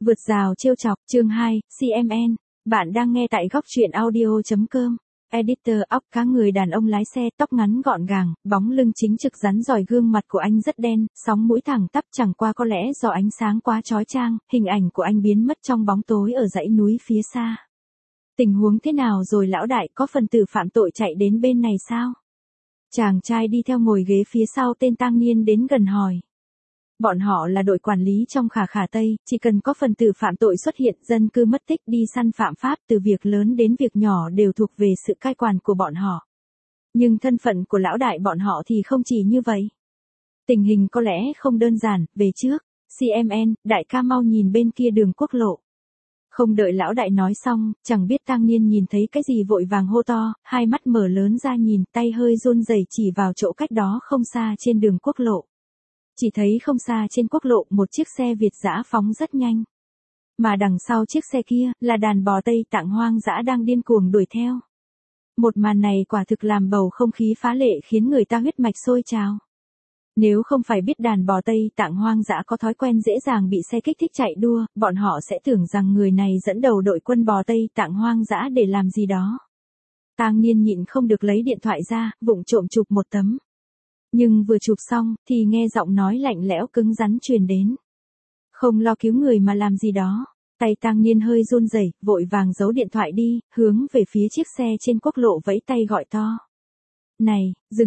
Vượt rào trêu chọc, chương 2, CMN. Bạn đang nghe tại góc truyện audio.com. Editor óc cá người đàn ông lái xe, tóc ngắn gọn gàng, bóng lưng chính trực rắn rỏi, gương mặt của anh rất đen, sóng mũi thẳng tắp, chẳng qua có lẽ do ánh sáng quá chói chang, hình ảnh của anh biến mất trong bóng tối ở dãy núi phía xa. Tình huống thế nào rồi lão đại, có phần tử phạm tội chạy đến bên này sao? Chàng trai đi theo ngồi ghế phía sau tên Tang Niên đến gần hỏi. Bọn họ là đội quản lý trong Khả Khả Tây, chỉ cần có phần tử phạm tội xuất hiện, dân cư mất tích, đi săn phạm pháp, từ việc lớn đến việc nhỏ đều thuộc về sự cai quản của bọn họ. Nhưng thân phận của lão đại bọn họ thì không chỉ như vậy. Tình hình có lẽ không đơn giản, về trước, CMN, đại ca mau nhìn bên kia đường quốc lộ. Không đợi lão đại nói xong, chẳng biết Tang Niên nhìn thấy cái gì vội vàng hô to, hai mắt mở lớn ra nhìn, tay hơi run rẩy chỉ vào chỗ cách đó không xa trên đường quốc lộ. Chỉ thấy không xa trên quốc lộ một chiếc xe Việt dã phóng rất nhanh. Mà đằng sau chiếc xe kia là đàn bò Tây Tạng hoang dã đang điên cuồng đuổi theo. Một màn này quả thực làm bầu không khí phá lệ khiến người ta huyết mạch sôi trào. Nếu không phải biết đàn bò Tây Tạng hoang dã có thói quen dễ dàng bị xe kích thích chạy đua, bọn họ sẽ tưởng rằng người này dẫn đầu đội quân bò Tây Tạng hoang dã để làm gì đó. Tang Niên nhịn không được lấy điện thoại ra, vụng trộm chụp một tấm. Nhưng vừa chụp xong, thì nghe giọng nói lạnh lẽo cứng rắn truyền đến. Không lo cứu người mà làm gì đó. Tay Tang Niên hơi run rẩy, vội vàng giấu điện thoại đi, hướng về phía chiếc xe trên quốc lộ vẫy tay gọi to. Này,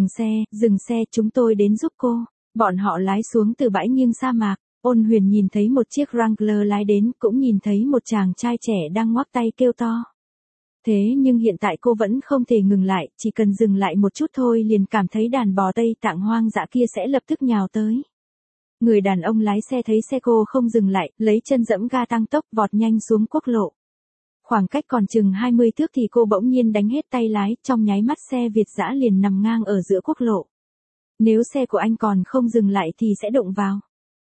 dừng xe, chúng tôi đến giúp cô. Bọn họ lái xuống từ bãi nghiêng sa mạc. Ôn Huyền nhìn thấy một chiếc Wrangler lái đến, cũng nhìn thấy một chàng trai trẻ đang ngoắc tay kêu to. Thế nhưng hiện tại cô vẫn không thể ngừng lại, chỉ cần dừng lại một chút thôi liền cảm thấy đàn bò Tây Tạng hoang dã kia sẽ lập tức nhào tới. Người đàn ông lái xe thấy xe cô không dừng lại, lấy chân giẫm ga tăng tốc vọt nhanh xuống quốc lộ. Khoảng cách còn chừng 20 thước thì cô bỗng nhiên đánh hết tay lái, trong nháy mắt xe Việt dã liền nằm ngang ở giữa quốc lộ. Nếu xe của anh còn không dừng lại thì sẽ đụng vào.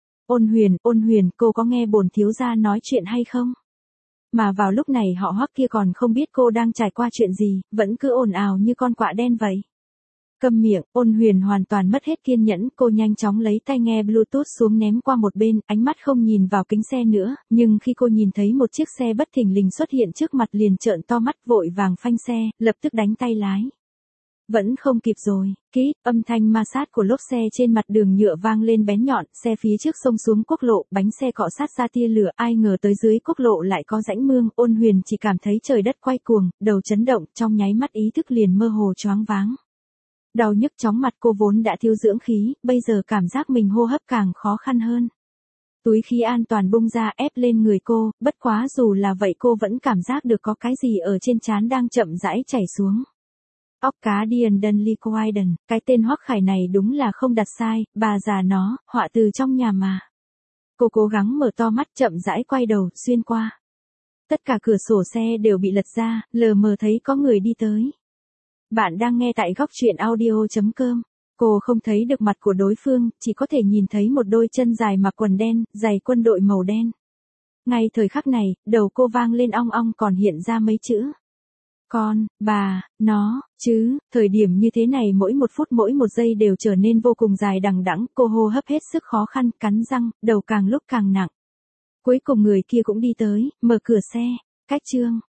Ôn Huyền, cô có nghe bổn thiếu gia nói chuyện hay không? Mà vào lúc này họ Hoắc kia còn không biết cô đang trải qua chuyện gì, vẫn cứ ồn ào như con quạ đen vậy. Câm miệng, Ôn Huyền hoàn toàn mất hết kiên nhẫn, cô nhanh chóng lấy tai nghe Bluetooth xuống ném qua một bên, ánh mắt không nhìn vào kính xe nữa, nhưng khi cô nhìn thấy một chiếc xe bất thình lình xuất hiện trước mặt liền trợn to mắt vội vàng phanh xe, lập tức đánh tay lái. Vẫn không kịp rồi, âm thanh ma sát của lốp xe trên mặt đường nhựa vang lên bén nhọn, xe phía trước xông xuống quốc lộ, bánh xe cọ sát ra tia lửa, ai ngờ tới dưới quốc lộ lại có rãnh mương, Ôn Huyền chỉ cảm thấy trời đất quay cuồng, đầu chấn động, trong nháy mắt ý thức liền mơ hồ choáng váng. Đau nhức chóng mặt, cô vốn đã thiếu dưỡng khí, bây giờ cảm giác mình hô hấp càng khó khăn hơn. Túi khí an toàn bung ra ép lên người cô, bất quá dù là vậy cô vẫn cảm giác được có cái gì ở trên trán đang chậm rãi chảy xuống. Óc cá điền đần ly Quaiden, cái tên Hoắc Khải này đúng là không đặt sai, bà già nó, họa từ trong nhà mà. Cô cố gắng mở to mắt chậm rãi quay đầu, xuyên qua. Tất cả cửa sổ xe đều bị lật ra, lờ mờ thấy có người đi tới. Bạn đang nghe tại góc truyện audio.com. Cô không thấy được mặt của đối phương, chỉ có thể nhìn thấy một đôi chân dài mặc quần đen, giày quân đội màu đen. Ngay thời khắc này, đầu cô vang lên ong ong còn hiện ra mấy chữ. Con, bà, nó, chứ, thời điểm như thế này mỗi một phút mỗi một giây đều trở nên vô cùng dài đằng đẵng, cô hô hấp hết sức khó khăn, cắn răng, đầu càng lúc càng nặng. Cuối cùng người kia cũng đi tới, mở cửa xe, cách chương,